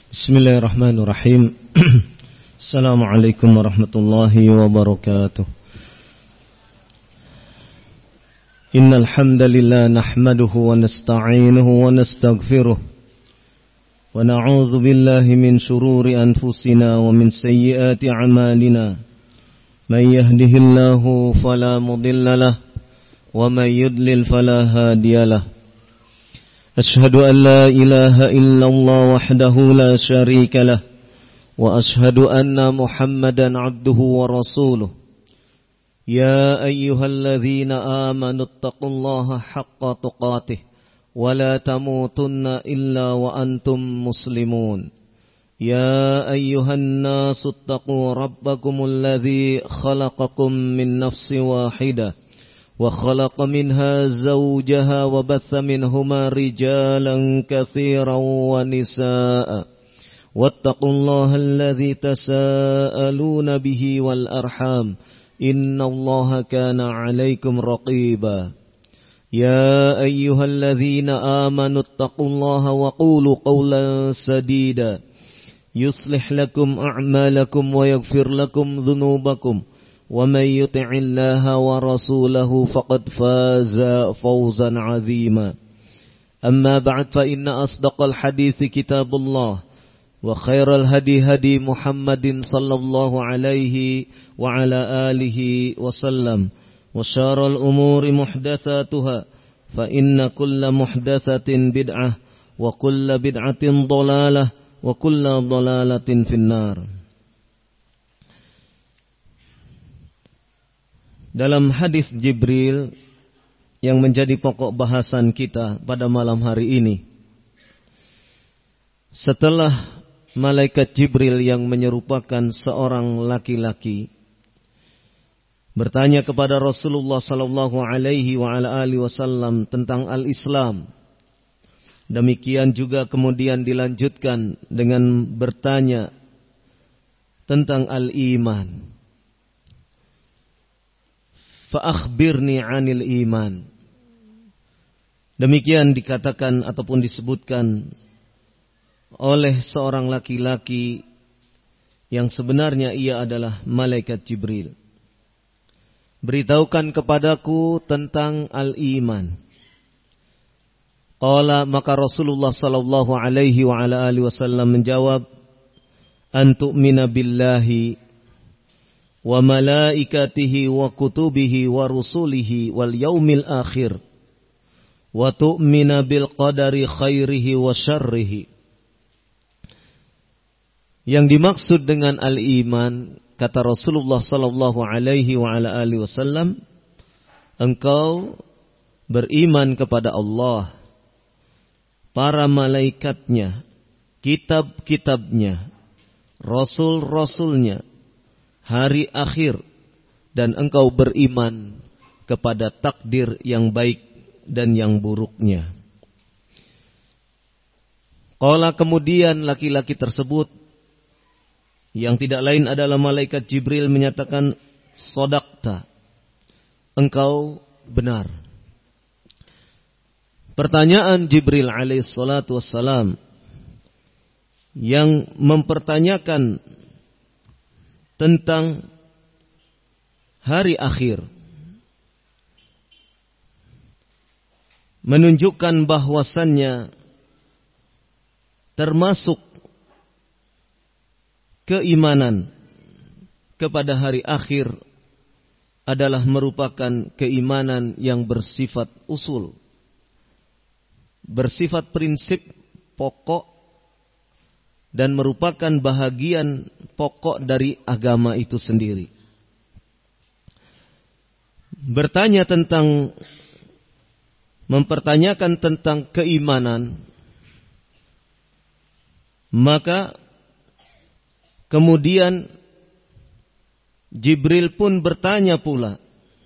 Bismillahirrahmanirrahim. Assalamualaikum warahmatullahi wabarakatuh. Innal hamdalillah nahmaduhu wa nasta'inuhu wa nastaghfiruh wa na'udzu billahi min shururi anfusina wa min sayyiati a'malina. Man yahdihillahu fala mudilla lahu wa man yudlil fala hadiyalah. أشهد أن لا إله إلا الله وحده لا شريك له وأشهد أن محمدا عبده ورسوله يا أيها الذين آمنوا اتقوا الله حق تقاته ولا تموتن إلا وأنتم مسلمون يا أيها الناس اتقوا ربكم الذي خلقكم من نفس واحدة وخلق منها زوجها وبث منهما رجالا كثيرا ونساء واتقوا الله الذي تساءلون به والأرحام إن الله كان عليكم رقيبا يا أيها الذين آمنوا اتقوا الله وقولوا قولا سديدا يصلح لكم أعمالكم ويغفر لكم ذنوبكم ومن يطع الله ورسوله فقد فاز فوزا عظيما أما بعد فإن أصدق الحديث كتاب الله وخير الهدي هدي محمد صلى الله عليه وعلى آله وسلم وشر الأمور محدثاتها فإن كل محدثة بدعة وكل بدعة ضلالة وكل ضلالة في النار. Dalam hadis Jibril yang menjadi pokok bahasan kita pada malam hari ini, setelah malaikat Jibril yang menyerupakan seorang laki-laki bertanya kepada Rasulullah sallallahu alaihi wa ala alihi wasallam tentang al-Islam, demikian juga kemudian dilanjutkan dengan bertanya tentang al-iman. Fa'akhbirni 'anil iman. Demikian dikatakan ataupun disebutkan oleh seorang laki-laki yang sebenarnya ia adalah malaikat Jibril. Beritahukan kepadaku tentang al-iman. Qala, maka Rasulullah sallallahu alaihi wa ala alihi wasallam menjawab, an tu'mina billahi wa malaikatihi wa kutubihi wa rusulihi wal yaumil akhir wa tu'mina bil qadari khairihi wa syarrihi. Yang dimaksud dengan al-iman, kata Rasulullah sallallahu alaihi wa ala alihi wasallam, engkau beriman kepada Allah, para malaikatnya, kitab-kitabnya, rasul-rasulnya, hari akhir, dan engkau beriman kepada takdir yang baik dan yang buruknya. Qala, kemudian laki-laki tersebut yang tidak lain adalah malaikat Jibril menyatakan, shadaqta, engkau benar. Pertanyaan Jibril alaihissalatu wassalam yang mempertanyakan tentang hari akhir menunjukkan bahwasannya termasuk keimanan kepada hari akhir adalah merupakan keimanan yang bersifat usul, bersifat prinsip pokok, dan merupakan bahagian pokok dari agama itu sendiri. Mempertanyakan tentang keimanan, maka kemudian Jibril pun bertanya pula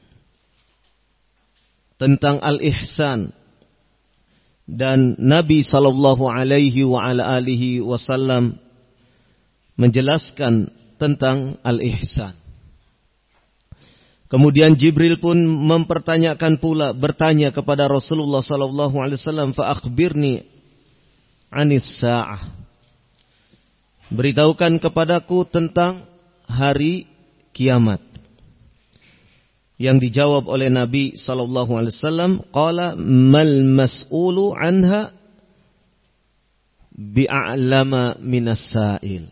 tentang al-ihsan. Dan Nabi sallallahu alaihi wa ala alihi wasallam menjelaskan tentang al-ihsan. Kemudian Jibril pun bertanya kepada Rasulullah sallallahu alaihi wasallam, fa akhbirni anis sa'ah. beritahukan kepadaku tentang hari kiamat. Yang dijawab oleh Nabi sallallahu alaihi wasallam, qala mal mas'ulu anha bi'a'lama minas sa'il.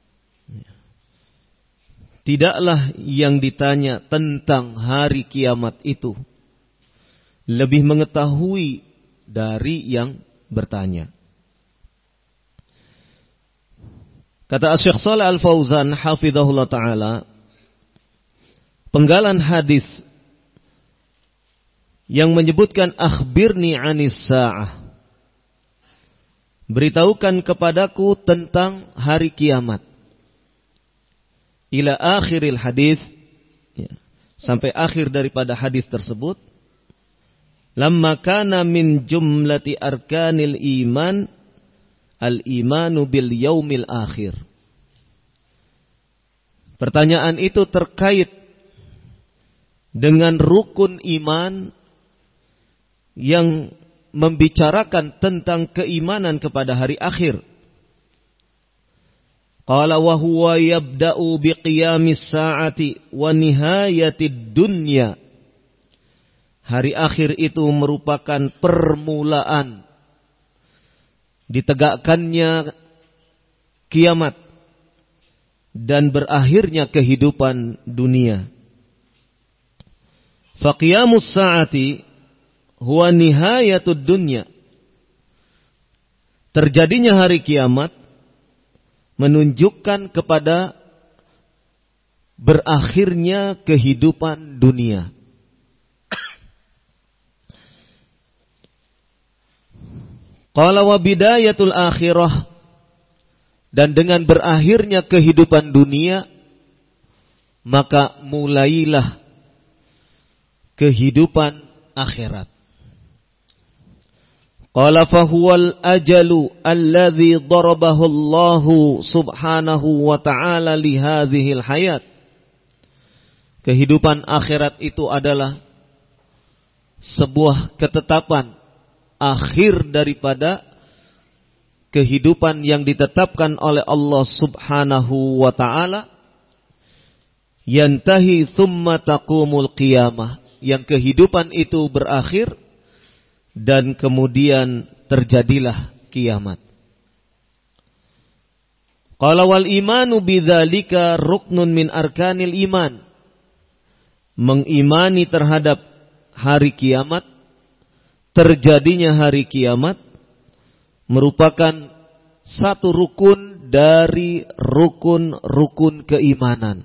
Tidaklah yang ditanya tentang hari kiamat itu lebih mengetahui dari yang bertanya. Kata Syekh Shalih Al-Fauzan hafizahullah taala, penggalan hadis yang menyebutkan akhbirni 'anis sa'ah, beritahukan kepadaku tentang hari kiamat, ila akhiril hadis, sampai akhir daripada hadis tersebut, lamma kana min jumlati arkanil iman al-imanu bil yaumil akhir. Pertanyaan itu terkait dengan rukun iman yang membicarakan tentang keimanan kepada hari akhir. Qala wa huwa yabda'u biqiyamis sa'ati wa nihayatid dunya. Hari akhir itu merupakan permulaan ditegakkannya kiamat dan berakhirnya kehidupan dunia. Faqiyamus sa'ati huwa nihayatud dunya. Terjadinya hari kiamat menunjukkan kepada berakhirnya kehidupan dunia. Qala wa bidayatul akhirah, dan dengan berakhirnya kehidupan dunia maka mulailah kehidupan akhirat. Qala fa huwal ajalu alladhi darabahu Allahu subhanahu wa ta'ala li hadhil hayat. Kehidupan akhirat itu adalah sebuah ketetapan akhir daripada kehidupan yang ditetapkan oleh Allah subhanahu wa ta'ala, yantahi thumma taqumul qiyamah, yang kehidupan itu berakhir dan kemudian terjadilah kiamat. Qala wal imanu bidzalika ruknun min arkanil iman. Mengimani terhadap hari kiamat, terjadinya hari kiamat, merupakan satu rukun dari rukun-rukun keimanan.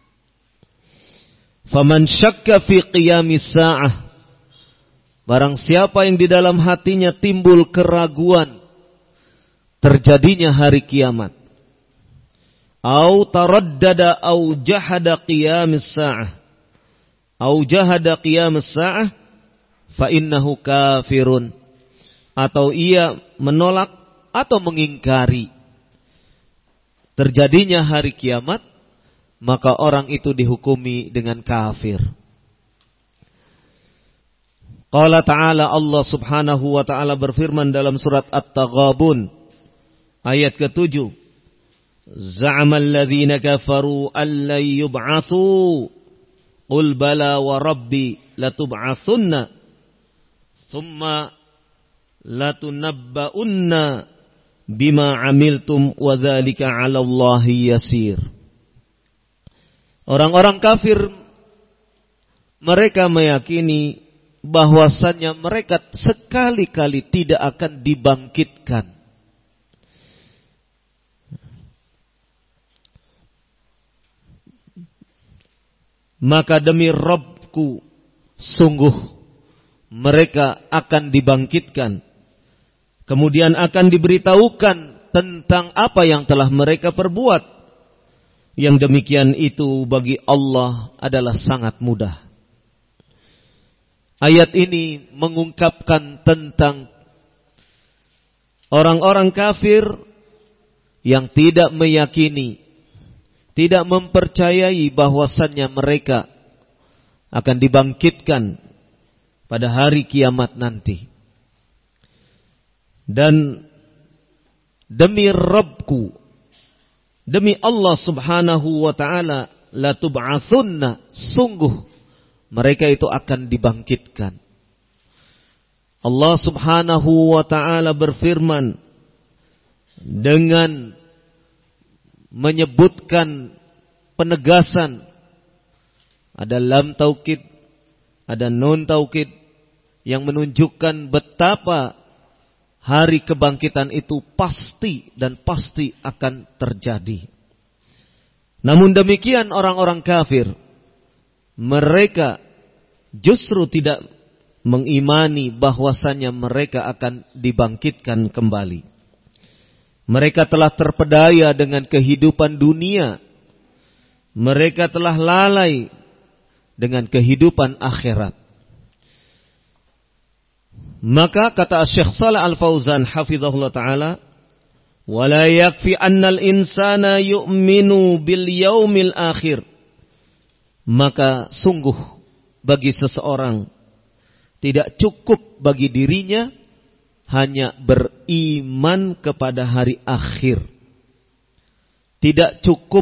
Faman syakka fi qiyamis sa'ah, barang siapa yang di dalam hatinya timbul keraguan terjadinya hari kiamat, au taraddada au jahada qiyamis sa'ah, au jahada qiyamis sa'ah, fa innahu kafirun, atau ia menolak atau mengingkari terjadinya hari kiamat, maka orang itu dihukumi dengan kafir. Qala ta'ala, Allah subhanahu wa ta'ala berfirman dalam surat At-Taghabun ayat ke-7, za'amal ladzina kafaru allan yub'atsu qul bala wa rabbi latub'atsunna thumma latunabba'unna bima amiltum wa dzalika 'ala Allahi yasir. Orang-orang kafir mereka meyakini bahwasannya mereka sekali-kali tidak akan dibangkitkan. Maka demi Rabbku, sungguh mereka akan dibangkitkan, kemudian akan diberitahukan tentang apa yang telah mereka perbuat. Yang demikian itu bagi Allah adalah sangat mudah. Ayat ini mengungkapkan tentang orang-orang kafir yang tidak meyakini, tidak mempercayai bahwasannya mereka akan dibangkitkan pada hari kiamat nanti. Dan demi Rabbku, demi Allah subhanahu wa ta'ala, la tub'atsunna, sungguh mereka itu akan dibangkitkan. Allah subhanahu wa ta'ala berfirman dengan menyebutkan penegasan, ada lam taukid, ada nun taukid, yang menunjukkan betapa hari kebangkitan itu pasti dan pasti akan terjadi. Namun demikian orang-orang kafir, mereka justru tidak mengimani bahwasanya mereka akan dibangkitkan kembali. Mereka telah terpedaya dengan kehidupan dunia. Mereka telah lalai dengan kehidupan akhirat. Maka kata Syekh Shalih Al-Fauzan hafizahullah ta'ala, wala yakfi annal insana yu'minu bil yaumil akhir. Maka sungguh bagi seseorang tidak cukup bagi dirinya hanya beriman kepada hari akhir. Tidak cukup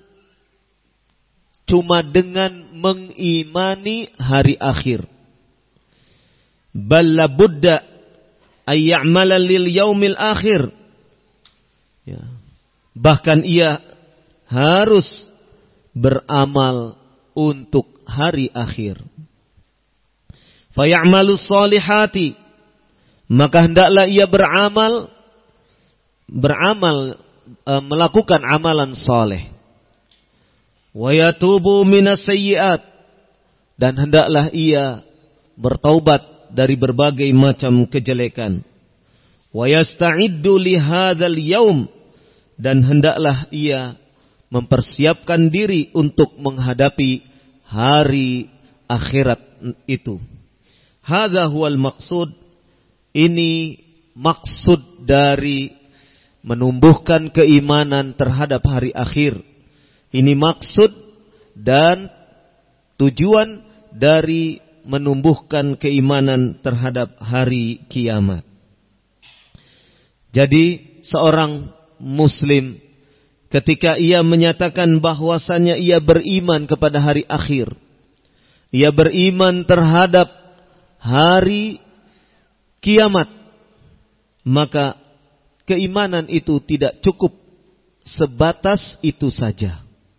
cuma dengan mengimani hari akhir. Bal la budda ay ya'mala lil yaumil akhir. Ya. Bahkan ia harus beramal untuk hari akhir. Fa ya'malu sholihati, maka hendaklah ia beramal melakukan amalan saleh. Wa yatubu minas sayyi'at, dan hendaklah ia bertaubat dari berbagai macam kejelekan. Wa yasta'iddu li hadzal yaum, dan hendaklah ia mempersiapkan diri untuk menghadapi hari akhirat itu. Hadza huwal maqsud, ini maksud dari menumbuhkan keimanan terhadap hari akhir. Ini maksud dan tujuan dari menumbuhkan keimanan terhadap hari kiamat. Jadi seorang muslim ketika ia menyatakan bahwasannya ia beriman kepada hari akhir, ia beriman terhadap hari kiamat, maka keimanan itu tidak cukup sebatas itu saja.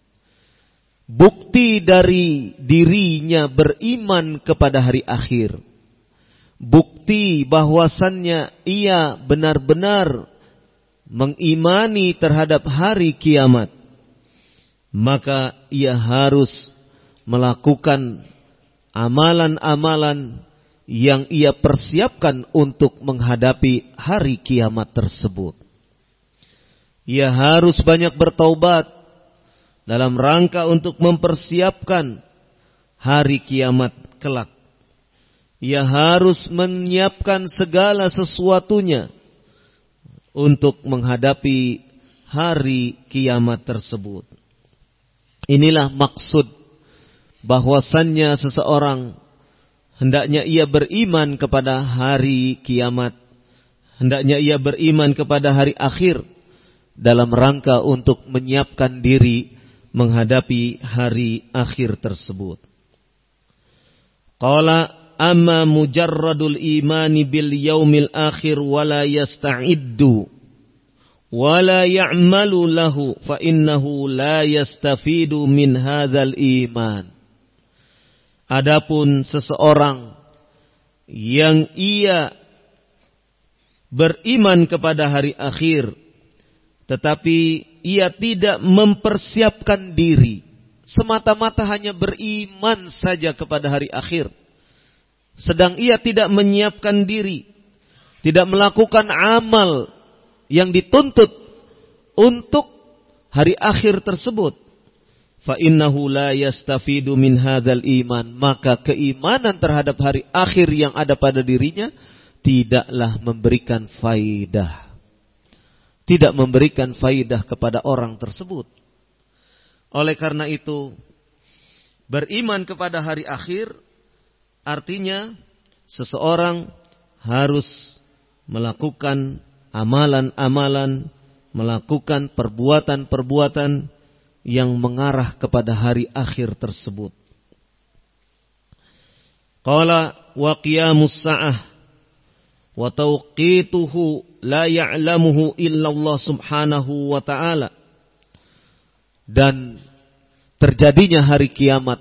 Bukti dari dirinya beriman kepada hari akhir, bukti bahwasannya ia benar-benar mengimani terhadap hari kiamat, maka ia harus melakukan amalan-amalan yang ia persiapkan untuk menghadapi hari kiamat tersebut. Ia harus banyak bertaubat dalam rangka untuk mempersiapkan hari kiamat kelak. Ia harus menyiapkan segala sesuatunya untuk menghadapi hari kiamat tersebut. Inilah maksud bahwasannya seseorang hendaknya ia beriman kepada hari kiamat, hendaknya ia beriman kepada hari akhir dalam rangka untuk menyiapkan diri menghadapi hari akhir tersebut. Qala amma mujarradul imani bil yaumil akhir wala yasta'iddu wala ya'malu lahu fa innahu la yastafidu min hadzal iman. Adapun seseorang yang ia beriman kepada hari akhir tetapi ia tidak mempersiapkan diri, semata-mata hanya beriman saja kepada hari akhir, sedang ia tidak menyiapkan diri, tidak melakukan amal yang dituntut untuk hari akhir tersebut, fa innahu la yastafidu min hadzal iman, maka keimanan terhadap hari akhir yang ada pada dirinya tidaklah memberikan faidah, tidak memberikan faidah kepada orang tersebut. Oleh karena itu, beriman kepada hari akhir artinya seseorang harus melakukan amalan-amalan melakukan perbuatan-perbuatan yang mengarah kepada hari akhir tersebut. Qala wa qiyamus sa'ah wa tawqituhu la ya'lamuhu illallah subhanahu wa ta'ala. Dan terjadinya hari kiamat,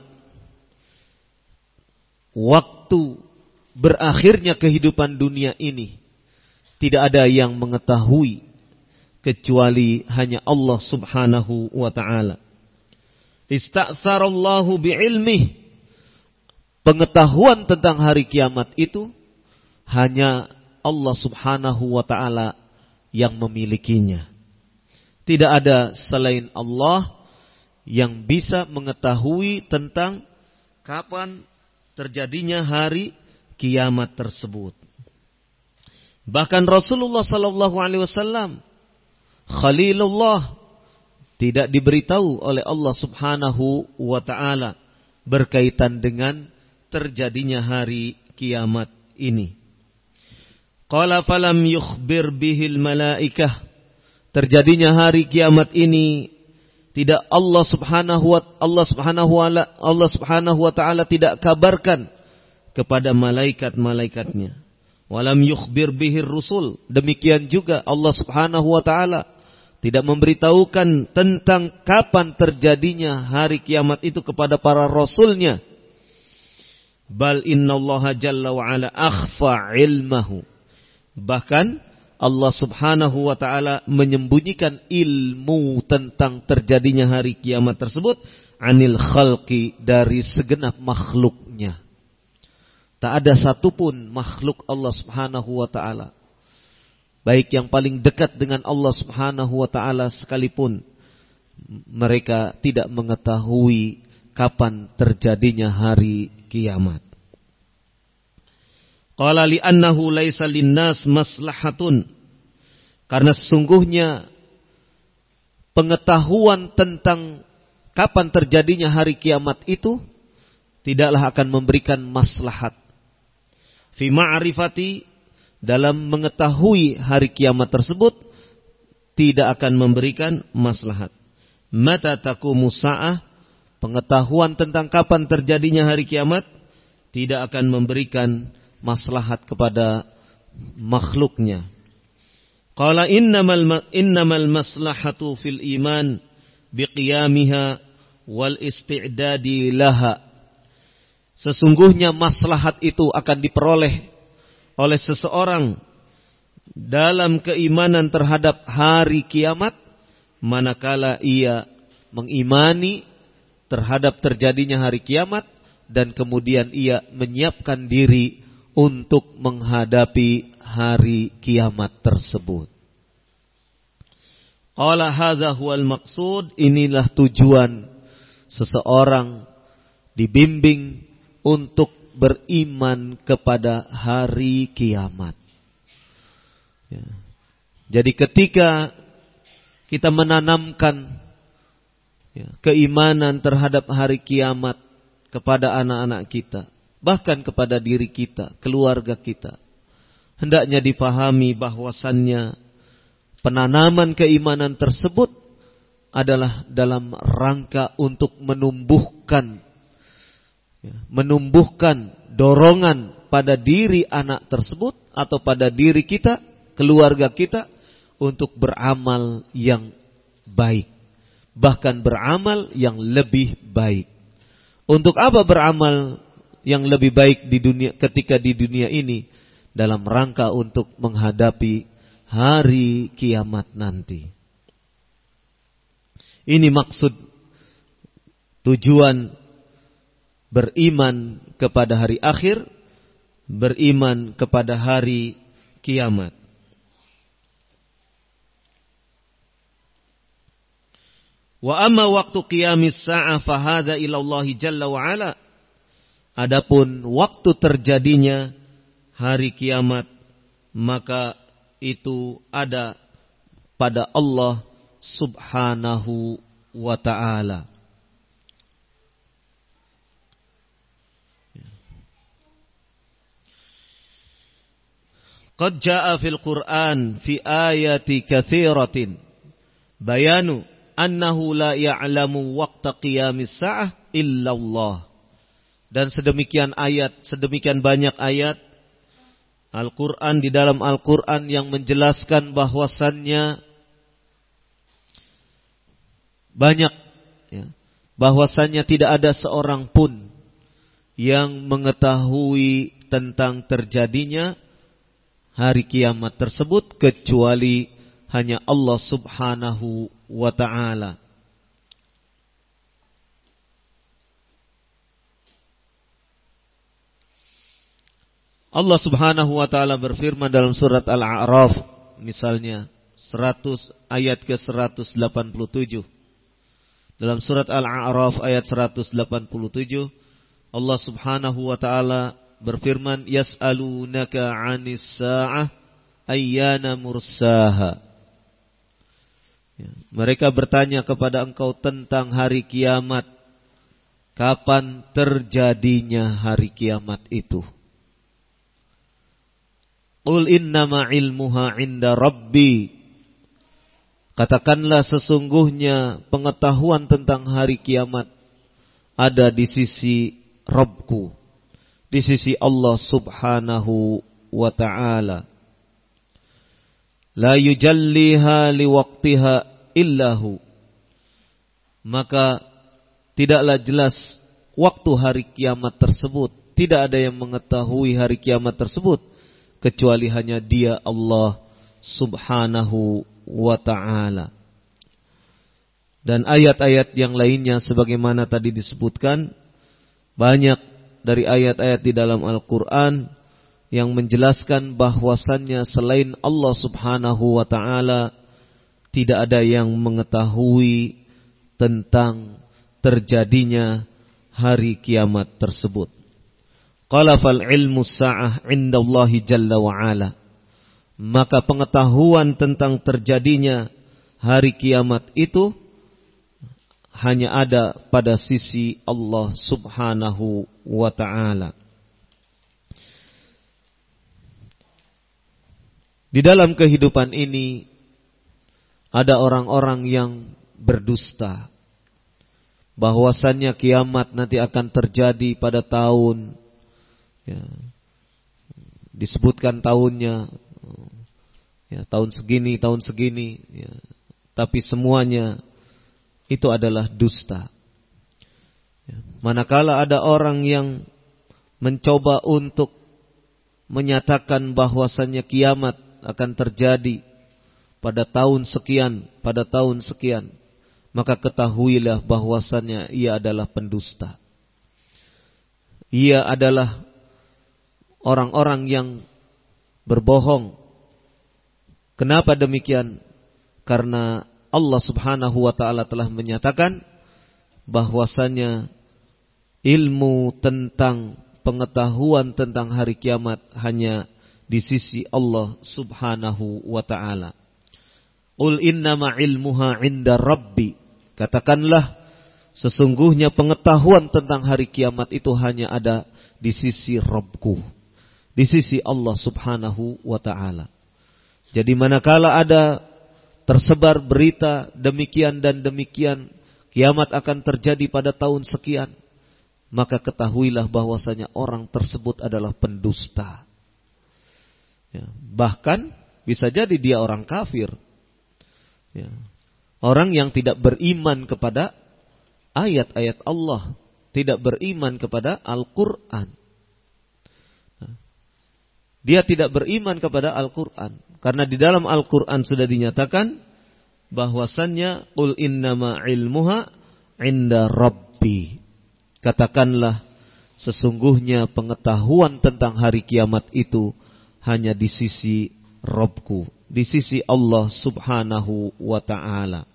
waktu berakhirnya kehidupan dunia ini, tidak ada yang mengetahui kecuali hanya Allah subhanahu wa ta'ala. Ista'tsarallahu bi'ilmih. Pengetahuan tentang hari kiamat itu hanya Allah subhanahu wa ta'ala yang memilikinya. Tidak ada selain Allah yang bisa mengetahui tentang kapan terjadinya hari kiamat tersebut. Bahkan Rasulullah sallallahu alaihi wasallam, Khalilullah, tidak diberitahu oleh Allah subhanahu wa ta'ala berkaitan dengan terjadinya hari kiamat ini. Qala falam yukhbir bihil malaikah. Terjadinya hari kiamat ini tidak Allah subhanahu wa ta'ala tidak kabarkan kepada malaikat-malaikatnya. Walam yukhbir bihir rusul. Demikian juga Allah subhanahu wa ta'ala tidak memberitahukan tentang kapan terjadinya hari kiamat itu kepada para rasulnya. Bal innallaha jalla wa ala akhfa ilmahu. Bahkan Allah subhanahu wa ta'ala menyembunyikan ilmu tentang terjadinya hari kiamat tersebut anil khalqi, dari segenap makhluknya. Tak ada satupun makhluk Allah subhanahu wa ta'ala, baik yang paling dekat dengan Allah subhanahu wa ta'ala sekalipun, mereka tidak mengetahui kapan terjadinya hari kiamat. Qala li'annahu laisa linnas maslahatun. Karena sesungguhnya pengetahuan tentang kapan terjadinya hari kiamat itu tidaklah akan memberikan maslahat. Fi ma'rifati, dalam mengetahui hari kiamat tersebut tidak akan memberikan maslahat. Mata taqumu sa'ah, pengetahuan tentang kapan terjadinya hari kiamat tidak akan memberikan maslahat kepada makhluknya. Qala innamal maslahatu fil iman biqiyamiha wal isti'dadi laha. Sesungguhnya maslahat itu akan diperoleh oleh seseorang dalam keimanan terhadap hari kiamat manakala ia mengimani terhadap terjadinya hari kiamat dan kemudian ia menyiapkan diri untuk menghadapi hari kiamat tersebut. Qala hadza huwal maqsud, inilah tujuan seseorang dibimbing untuk beriman kepada hari kiamat. Ya. Jadi ketika kita menanamkan keimanan terhadap hari kiamat kepada anak-anak kita, bahkan kepada diri kita, keluarga kita, hendaknya dipahami bahwasannya penanaman keimanan tersebut adalah dalam rangka untuk menumbuhkan dorongan pada diri anak tersebut atau pada diri kita, keluarga kita, untuk beramal yang baik, bahkan beramal yang lebih baik. Untuk apa beramal yang lebih baik di dunia, ketika di dunia ini? Dalam rangka untuk menghadapi hari kiamat nanti. Ini maksud tujuan beriman kepada hari akhir, beriman kepada hari kiamat. Wa amma waktu qiyamis sa'ah fahadha ila Allah jalla wa ala. Adapun waktu terjadinya hari kiamat, maka itu ada pada Allah subhanahu wa ta'ala. Qad jaa fil Qur'an fi ayati katsiratin. bayanu annahu la ya'lamu waqta qiyamis sa'ah illallah. Dan sedemikian banyak ayat Al-Quran, di dalam Al-Quran yang menjelaskan bahwasannya banyak, ya, bahwasannya tidak ada seorang pun yang mengetahui tentang terjadinya hari kiamat tersebut kecuali hanya Allah Subhanahu wa ta'ala. Allah Subhanahu wa ta'ala berfirman dalam surat Al-A'raf, misalnya 100 ayat ke-187. Dalam surat Al-A'raf ayat 187, Allah Subhanahu wa ta'ala berfirman, yas'alunaka 'anis sa'ah ayyana mursaha. Ya, mereka bertanya kepada engkau tentang hari kiamat, kapan terjadinya hari kiamat itu? Qul innama ilmuha 'inda rabbi. Katakanlah sesungguhnya pengetahuan tentang hari kiamat ada di sisi Rabbku, di sisi Allah Subhanahu wa ta'ala. La yujalliha liwaqtiha illahu. Maka tidaklah jelas waktu hari kiamat tersebut. Tidak ada yang mengetahui hari kiamat tersebut kecuali hanya Dia, Allah Subhanahu wa ta'ala. Dan ayat-ayat yang lainnya sebagaimana tadi disebutkan, banyak dari ayat-ayat di dalam Al-Quran yang menjelaskan bahwasannya selain Allah Subhanahu wa ta'ala tidak ada yang mengetahui tentang terjadinya hari kiamat tersebut. Qala fal ilmu sa'ah indallahi jalla wa ala. Maka pengetahuan tentang terjadinya hari kiamat itu hanya ada pada sisi Allah Subhanahu wa ta'ala. Di dalam kehidupan ini ada orang-orang yang berdusta bahwasannya kiamat nanti akan terjadi pada tahun, ya, disebutkan tahunnya, ya, tahun segini, ya, tapi semuanya itu adalah dusta. Ya, manakala ada orang yang mencoba untuk menyatakan bahwasannya kiamat akan terjadi pada tahun sekian, maka ketahuilah bahwasannya ia adalah pendusta. Ia adalah orang-orang yang berbohong. Kenapa demikian? Karena Allah Subhanahu wa ta'ala telah menyatakan bahwasannya ilmu tentang pengetahuan tentang hari kiamat hanya di sisi Allah Subhanahu wa ta'ala. Qul innama ilmuha 'inda rabbi. Katakanlah sesungguhnya pengetahuan tentang hari kiamat itu hanya ada di sisi Rabbku, di sisi Allah Subhanahu wa ta'ala. Jadi manakala ada tersebar berita demikian dan demikian, kiamat akan terjadi pada tahun sekian, maka ketahuilah bahwasanya orang tersebut adalah pendusta. Ya, bahkan bisa jadi dia orang kafir, ya, orang yang tidak beriman kepada ayat-ayat Allah, tidak beriman kepada Al-Quran. Dia tidak beriman kepada Al-Quran karena di dalam Al-Quran sudah dinyatakan bahwasannya qul innama ilmuha 'inda rabbi. Katakanlah sesungguhnya pengetahuan tentang hari kiamat itu hanya di sisi Rabbku, di sisi Allah Subhanahu wa ta'ala.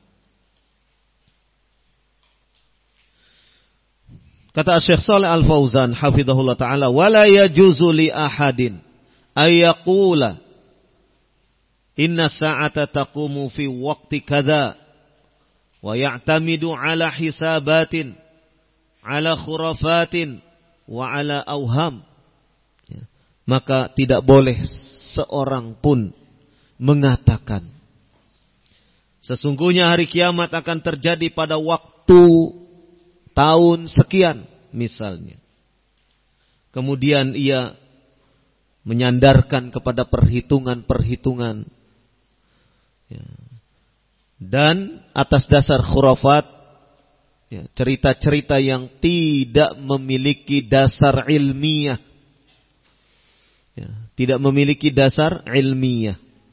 Kata Syekh Shalih Al-Fauzan hafizahullah ta'ala, wala yajuzu li ahadin ayyaqula inna sa'ata taqumu fi waqti kadza wa ya'tamidu ala hisabatin ala khurafatin wa ala auham. Maka tidak boleh seorang pun mengatakan Sesungguhnya hari kiamat akan terjadi pada waktu tahun sekian misalnya. Kemudian ia menyandarkan kepada perhitungan-perhitungan. Ya. Dan atas dasar khurafat, ya, cerita-cerita yang tidak memiliki dasar ilmiah. Ya, tidak memiliki dasar ilmiah.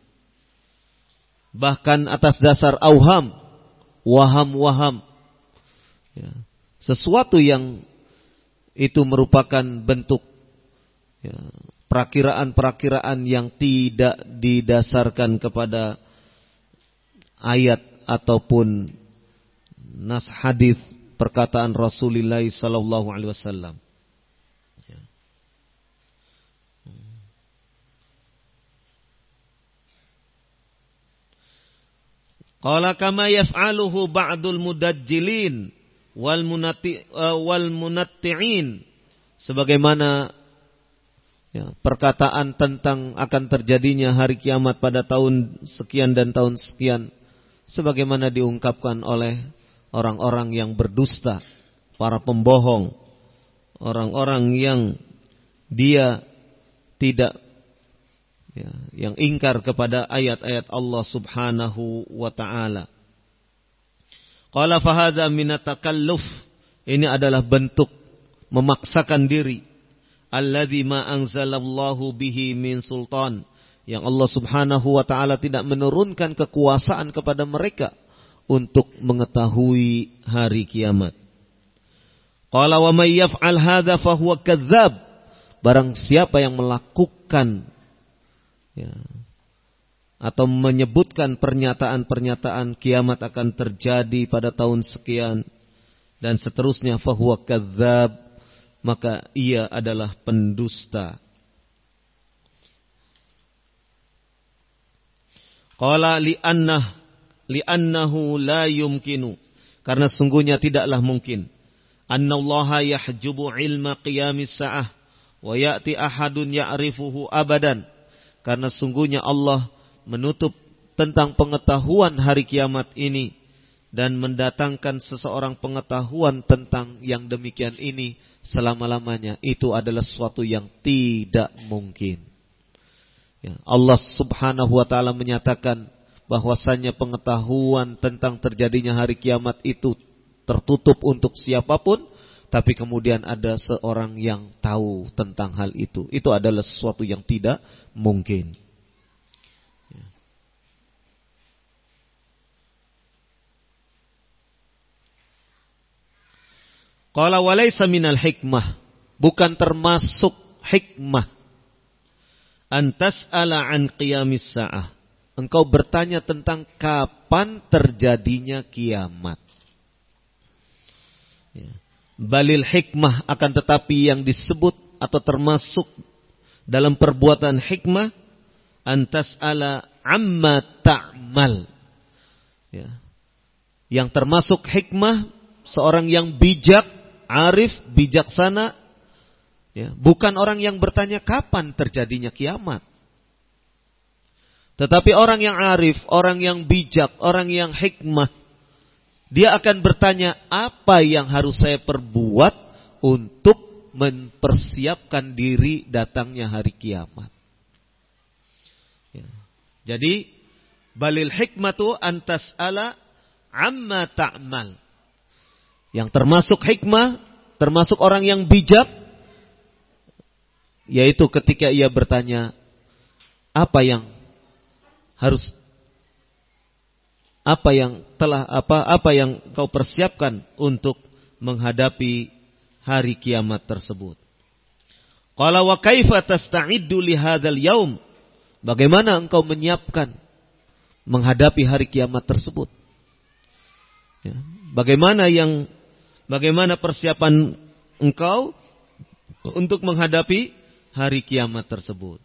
Bahkan atas dasar auham, waham-waham. Ya, sesuatu yang itu merupakan bentuk, ya, perakiraan-perakiraan yang tidak didasarkan kepada ayat ataupun nas hadis perkataan Rasulullah sallallahu alaihi wasallam. Qala kama yaf'aluhu ba'dul mudajjilin wal munatti'in, sebagaimana, ya, perkataan tentang akan terjadinya hari kiamat pada tahun sekian dan tahun sekian, sebagaimana diungkapkan oleh orang-orang yang berdusta, para pembohong, orang-orang yang dia tidak, ya, yang ingkar kepada ayat-ayat Allah Subhanahu wa ta'ala. Qala fahadha minat takalluf, ini adalah bentuk memaksakan diri, alladzi ma anzalallahu bihi min sultan, yang Allah Subhanahu wa ta'ala tidak menurunkan kekuasaan kepada mereka untuk mengetahui hari kiamat. Qala wa may yaf'al hadza fahuwa kadzdzab, barang siapa yang melakukan, ya, atau menyebutkan pernyataan-pernyataan kiamat akan terjadi pada tahun sekian dan seterusnya, fahuwa kadzdzab, maka ia adalah pendusta. Qala li'annahu la yumkinu, karena sungguhnya tidaklah mungkin, annallaha yahjubu ilma qiyamis sa'ah wa ya'ti ahadun ya'rifuhu abadan, karena sungguhnya Allah menutup tentang pengetahuan hari kiamat ini dan mendatangkan seseorang pengetahuan tentang yang demikian ini selama-lamanya. Itu adalah sesuatu yang tidak mungkin. Ya, Allah Subhanahu wa ta'ala menyatakan bahwasannya pengetahuan tentang terjadinya hari kiamat itu tertutup untuk siapapun, tapi kemudian ada seorang yang tahu tentang hal itu. Itu adalah sesuatu yang tidak mungkin. Qala walaysa minal hikmah, bukan termasuk hikmah, antas'ala an qiyamis sa'ah, engkau bertanya tentang kapan terjadinya kiamat. Ya. Balil hikmah, akan tetapi yang disebut atau termasuk dalam perbuatan hikmah, antas'ala amma ta'mal. Ya. Yang termasuk hikmah, seorang yang bijak, arif, bijaksana, ya, bukan orang yang bertanya kapan terjadinya kiamat. Tetapi orang yang arif, orang yang bijak, orang yang hikmah, dia akan bertanya, apa yang harus saya perbuat untuk mempersiapkan diri datangnya hari kiamat. Ya. Jadi balil hikmatu antas'ala amma ta'mal. Yang termasuk hikmah, termasuk orang yang bijak, yaitu ketika ia bertanya, apa yang kau persiapkan untuk menghadapi hari kiamat tersebut. Qala wa kaifa tasta'iddu li hadzal yaum? Bagaimana engkau menyiapkan menghadapi hari kiamat tersebut? Ya. Bagaimana persiapan engkau untuk menghadapi hari kiamat tersebut?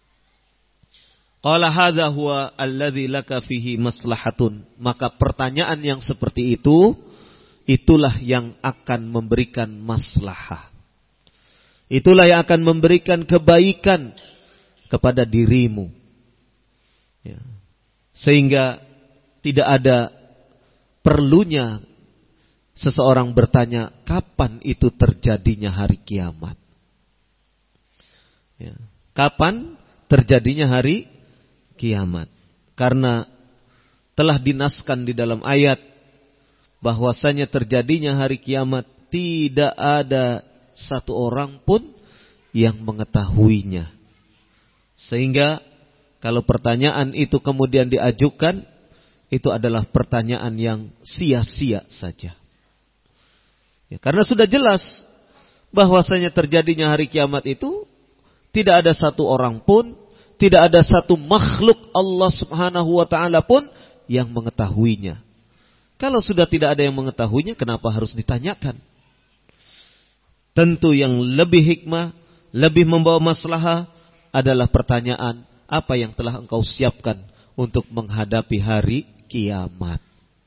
Qala hadza huwa alladzi laka fihi maslahatun. Maka pertanyaan yang seperti itu, itulah yang akan memberikan maslahah. Itulah yang akan memberikan kebaikan kepada dirimu. Ya. Sehingga tidak ada perlunya seseorang bertanya kapan itu terjadinya hari kiamat. Ya. Kapan terjadinya hari kiamat? Karena telah dinaskan di dalam ayat bahwasanya terjadinya hari kiamat tidak ada satu orang pun yang mengetahuinya. Sehingga kalau pertanyaan itu kemudian diajukan, itu adalah pertanyaan yang sia-sia saja. Ya, karena sudah jelas bahwasanya terjadinya hari kiamat itu tidak ada satu orang pun, tidak ada satu makhluk Allah Subhanahu wa taala pun yang mengetahuinya. Kalau sudah tidak ada yang mengetahuinya, kenapa harus ditanyakan? Tentu yang lebih hikmah, lebih membawa maslahah adalah pertanyaan, apa yang telah engkau siapkan untuk menghadapi hari kiamat?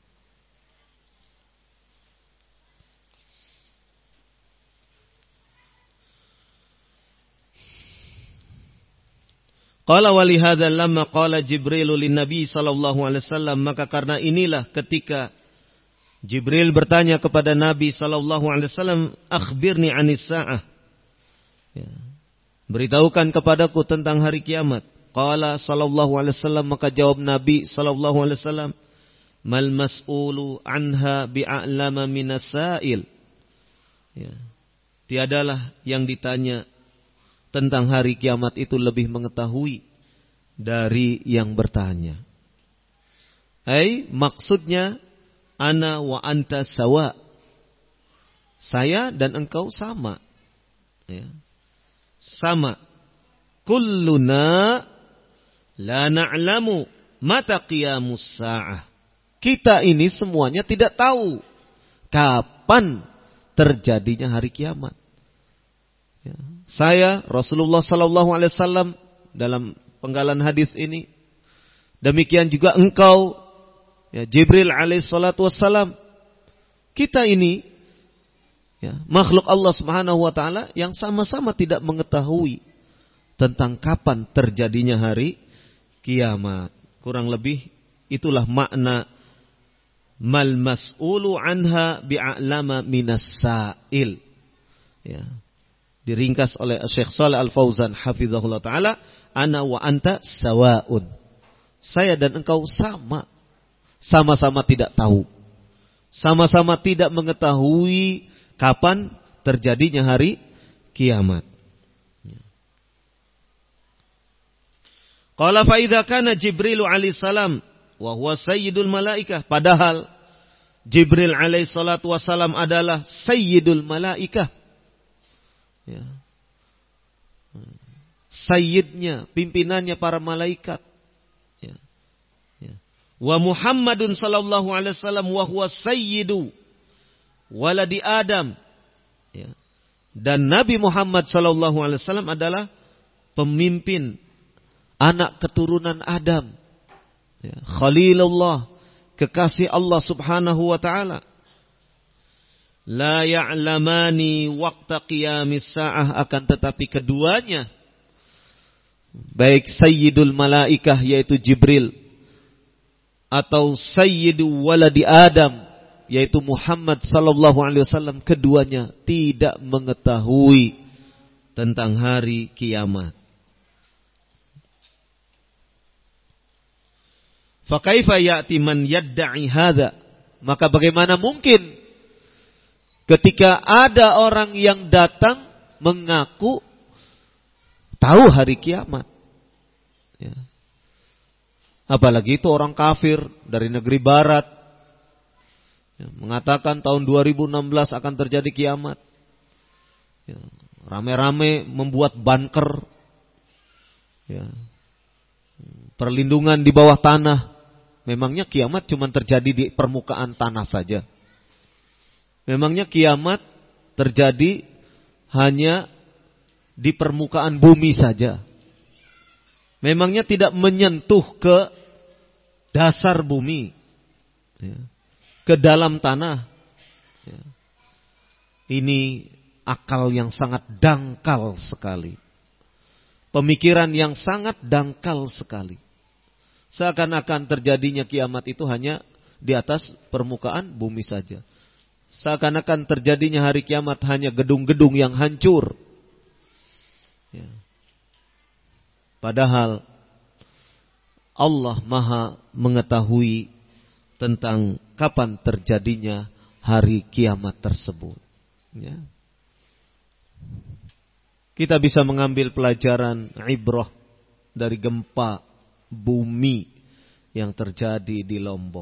Qala walihadza lamma qala Jibril lin Nabi sallallahu alaihi wasallam, maka karena inilah ketika Jibril bertanya kepada Nabi sallallahu alaihi wasallam, akhbirni 'anis sa'ah. Ya. Beritahukan kepadaku tentang hari kiamat. Qala sallallahu alaihi wasallam, maka jawab Nabi sallallahu alaihi wasallam, mal mas'ulu anha bi'a'lama minas sa'il. Ya. Tiadalah yang ditanya tentang hari kiamat itu lebih mengetahui dari yang bertanya. Maksudnya ana wa anta sawa. Saya dan engkau sama. Ya. Sama. Kulluna la na'lamu mata qiyamus sa'ah. Kita ini semuanya tidak tahu kapan terjadinya hari kiamat. Ya. Saya Rasulullah sallallahu alaihi wasallam dalam penggalan hadis ini, demikian juga engkau, ya, Jibril alaihi salatu wassalam. Kita ini, ya, makhluk Allah Subhanahu wa taala yang sama-sama tidak mengetahui tentang kapan terjadinya hari kiamat. Kurang lebih itulah makna mal mas'ulu anha bi'a'lama minas sa'il. Ya. Diringkas oleh Syekh Shalih Al-Fauzan hafizahullah taala, ana wa anta sawaun. Saya dan engkau sama. Sama-sama tidak tahu. Sama-sama tidak mengetahui kapan terjadinya hari kiamat. Qala fa idza kana Jibril alaihi salam wa huwa sayyidul malaikah, padahal Jibril alaihi salatu wasalam adalah sayyidul malaikah. Ya. Sayyidnya, pimpinannya para malaikat. Ya. Ya. Wa Muhammadun sallallahu alaihi wasallam wa huwa sayyidu waladi Adam. Ya. Dan Nabi Muhammad sallallahu alaihi wasallam adalah pemimpin anak keturunan Adam. Ya. Khalilullah, kekasih Allah Subhanahu wa taala. La ya'lamani waqta qiyamis sa'ah, akan tetapi keduanya, baik sayyidul malaikah yaitu Jibril atau sayyidu waladi Adam yaitu Muhammad sallallahu alaihi wasallam, keduanya tidak mengetahui tentang hari kiamat. Fa kaifa ya'ti man yadda'i hadza? Maka bagaimana mungkin ketika ada orang yang datang mengaku tahu hari kiamat. Ya. Apalagi itu orang kafir dari negeri barat. Ya, mengatakan tahun 2016 akan terjadi kiamat. Ya, rame-rame membuat bunker. Ya. Perlindungan di bawah tanah. Memangnya kiamat cuma terjadi di permukaan tanah saja? Memangnya kiamat terjadi hanya di permukaan bumi saja? Memangnya tidak menyentuh ke dasar bumi, ya, ke dalam tanah? Ya. Ini akal yang sangat dangkal sekali. Pemikiran yang sangat dangkal sekali. Seakan-akan terjadinya kiamat itu hanya di atas permukaan bumi saja. Seakan-akan terjadinya hari kiamat hanya gedung-gedung yang hancur. Ya. Padahal Allah Maha mengetahui tentang kapan terjadinya hari kiamat tersebut. Ya. Kita bisa mengambil pelajaran ibrah dari gempa bumi yang terjadi di Lombok.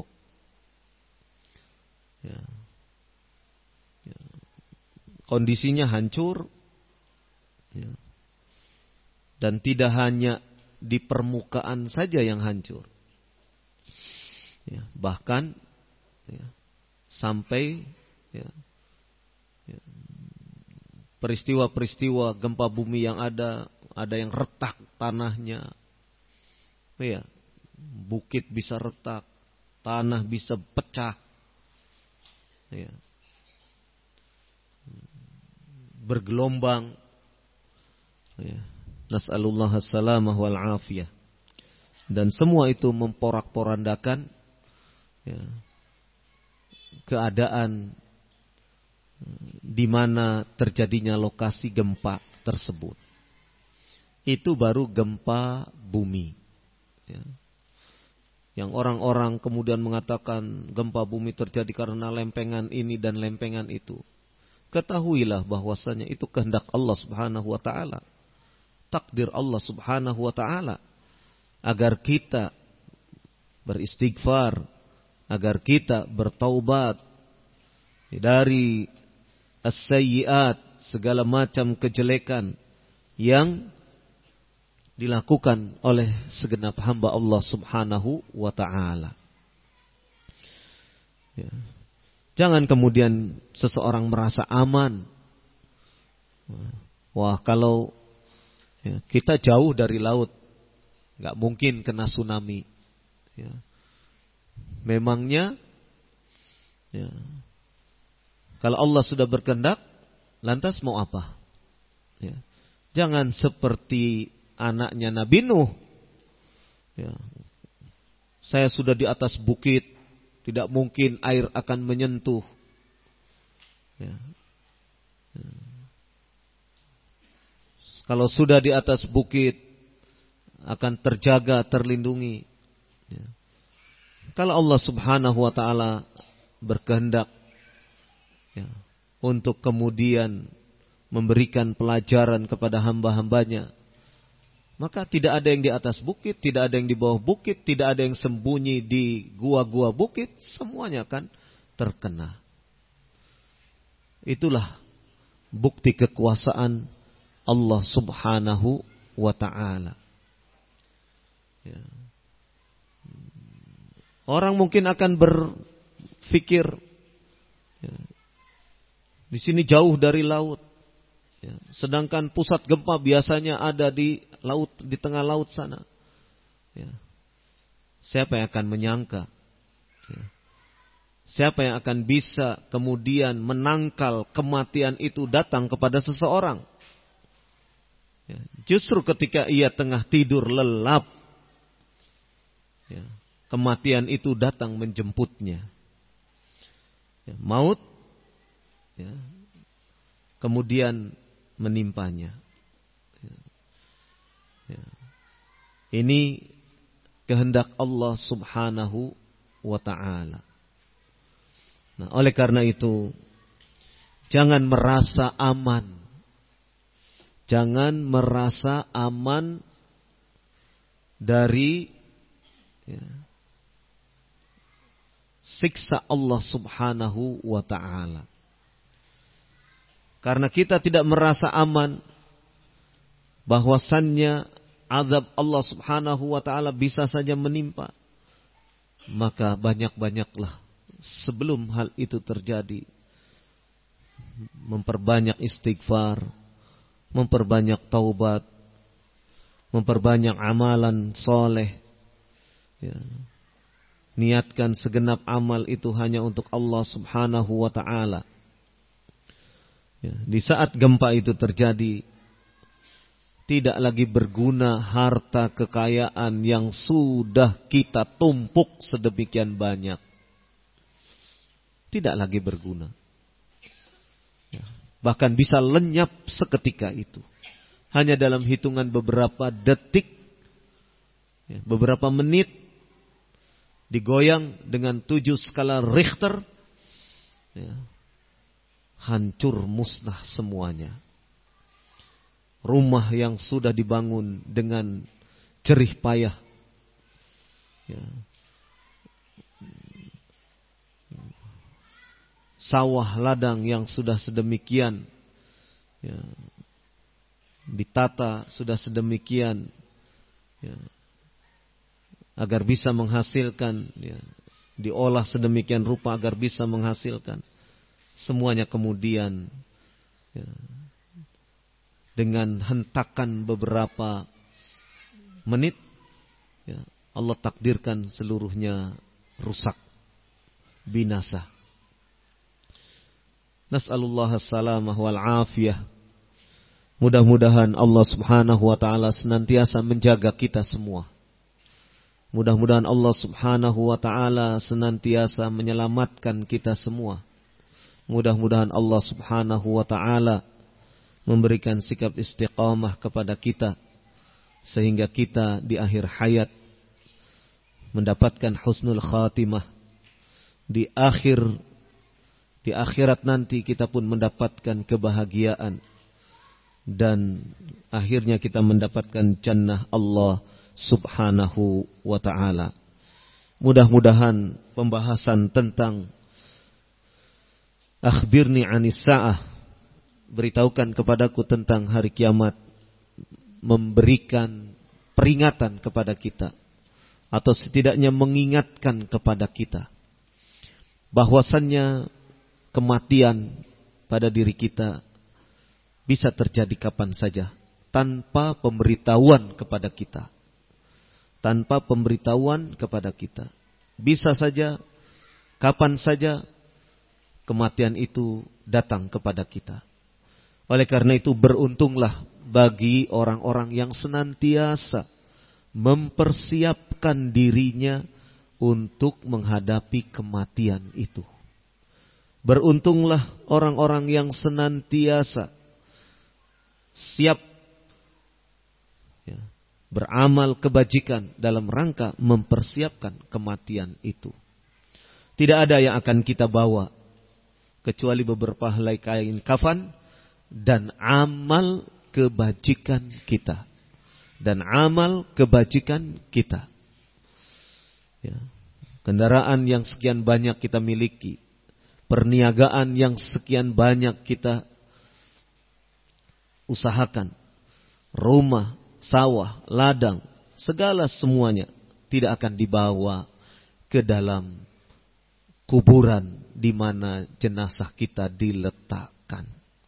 Ya. Ya. Kondisinya hancur, ya. Dan tidak hanya di permukaan saja yang hancur, ya. Bahkan ya, sampai ya, ya, peristiwa-peristiwa gempa bumi yang ada yang retak tanahnya, ya, bukit bisa retak, tanah bisa pecah, ya, bergelombang, ya. Nas'alullah as-salamah wal afiyah. Dan semua itu memporak-porandakan ya, keadaan di mana terjadinya lokasi gempa tersebut. Itu baru gempa bumi. Ya. Yang orang-orang kemudian mengatakan gempa bumi terjadi karena lempengan ini dan lempengan itu. Ketahuilah bahwasanya itu kehendak Allah Subhanahu wa taala. Takdir Allah Subhanahu wa ta'ala agar kita beristighfar, agar kita bertaubat dari as-sayyi'at, segala macam kejelekan yang dilakukan oleh segenap hamba Allah Subhanahu wa ta'ala. Ya. Jangan kemudian seseorang merasa aman. Wah, kalau ya, kita jauh dari laut, nggak mungkin kena tsunami. Ya. Memangnya, ya, kalau Allah sudah berkehendak, lantas mau apa? Ya. Jangan seperti anaknya Nabi Nuh. Ya. Saya sudah di atas bukit, tidak mungkin air akan menyentuh. Ya. Ya. Kalau sudah di atas bukit akan terjaga, terlindungi. Ya. Kalau Allah Subhanahu wa ta'ala berkehendak ya, untuk kemudian memberikan pelajaran kepada hamba-hambanya, maka tidak ada yang di atas bukit, tidak ada yang di bawah bukit, tidak ada yang sembunyi di gua-gua bukit, semuanya akan terkena. Itulah bukti kekuasaan Allah Subhanahu wa ta'ala. Ya. Orang mungkin akan berpikir ya, di sini jauh dari laut. Ya. Sedangkan pusat gempa biasanya ada di laut, di tengah laut sana. Ya. Siapa yang akan menyangka? Ya. Siapa yang akan bisa kemudian menangkal kematian itu datang kepada seseorang? Ya, justru ketika ia tengah tidur lelap, ya, kematian itu datang menjemputnya. Ya, maut ya, kemudian menimpanya. Ya, ya. Ini kehendak Allah Subhanahu wa ta'ala. Nah, oleh karena itu, jangan merasa aman. Jangan merasa aman dari ya, siksa Allah Subhanahu wa ta'ala. Karena kita tidak merasa aman bahwasannya azab Allah Subhanahu wa ta'ala bisa saja menimpa, maka banyak-banyaklah sebelum hal itu terjadi memperbanyak istighfar, memperbanyak taubat, memperbanyak amalan soleh. Ya. Niatkan segenap amal itu hanya untuk Allah Subhanahu wa ta'ala. Ya. Di saat gempa itu terjadi, Tidak lagi berguna harta kekayaan yang sudah kita tumpuk sedemikian banyak. Tidak lagi berguna. Bahkan bisa lenyap seketika itu. Hanya dalam hitungan beberapa detik, beberapa menit, digoyang dengan 7 skala Richter, hancur musnah semuanya. Rumah yang sudah dibangun dengan jerih payah, sawah ladang yang sudah sedemikian ditata, sudah sedemikian agar bisa menghasilkan, diolah sedemikian rupa agar bisa menghasilkan, semuanya kemudian dengan hentakan beberapa menit, Allah takdirkan seluruhnya rusak, binasa. Nas'alullah as-salamah wal afiyah. Mudah-mudahan Allah subhanahu wa ta'ala senantiasa menjaga kita semua. Mudah-mudahan Allah subhanahu wa ta'ala senantiasa menyelamatkan kita semua. Mudah-mudahan Allah subhanahu wa ta'ala memberikan sikap istiqamah kepada kita, sehingga kita di akhir hayat mendapatkan husnul khatimah. Di akhirat nanti kita pun mendapatkan kebahagiaan, dan akhirnya kita mendapatkan jannah Allah subhanahu wa ta'ala. Mudah-mudahan pembahasan tentang akhbirni anis sa'ah, beritahukan kepadaku tentang hari kiamat, memberikan peringatan kepada kita, atau setidaknya mengingatkan kepada kita bahwasannya kematian pada diri kita bisa terjadi kapan saja, tanpa pemberitahuan kepada kita. Tanpa pemberitahuan kepada kita, bisa saja, kapan saja kematian itu datang kepada kita. Oleh karena itu beruntunglah bagi orang-orang yang senantiasa mempersiapkan dirinya untuk menghadapi kematian itu. Beruntunglah orang-orang yang senantiasa siap beramal kebajikan dalam rangka mempersiapkan kematian itu. Tidak ada yang akan kita bawa kecuali beberapa helai kain kafan dan amal kebajikan kita. Dan amal kebajikan kita. Kendaraan yang sekian banyak kita miliki, perniagaan yang sekian banyak kita usahakan, rumah, sawah, ladang, segala semuanya tidak akan dibawa ke dalam kuburan di mana jenazah kita diletakkan.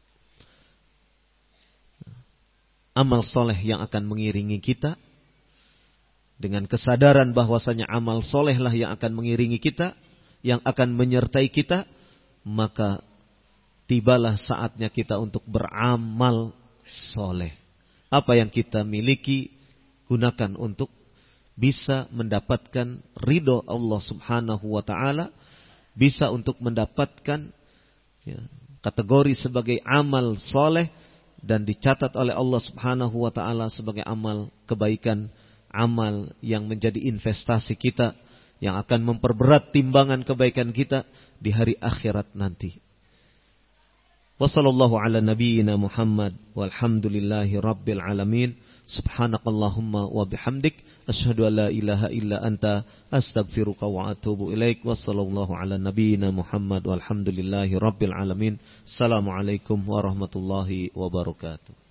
Amal soleh yang akan mengiringi kita, dengan kesadaran bahwasanya amal solehlah yang akan mengiringi kita, yang akan menyertai kita, maka tibalah saatnya kita untuk beramal soleh. Apa yang kita miliki, gunakan untuk bisa mendapatkan ridho Allah subhanahu wa ta'ala, bisa untuk mendapatkan kategori sebagai amal soleh, dan dicatat oleh Allah subhanahu wa ta'ala sebagai amal kebaikan, amal yang menjadi investasi kita, yang akan memperberat timbangan kebaikan kita di hari akhirat nanti. Wassallallahu ala nabiyyina Muhammad walhamdulillahi rabbil alamin. Subhanakallahumma wa bihamdik, asyhadu an la ilaha illa anta, astaghfiruka wa atubu ilaik. Wassallallahu ala nabiyyina Muhammad walhamdulillahi rabbil alamin. Assalamualaikum warahmatullahi wabarakatuh.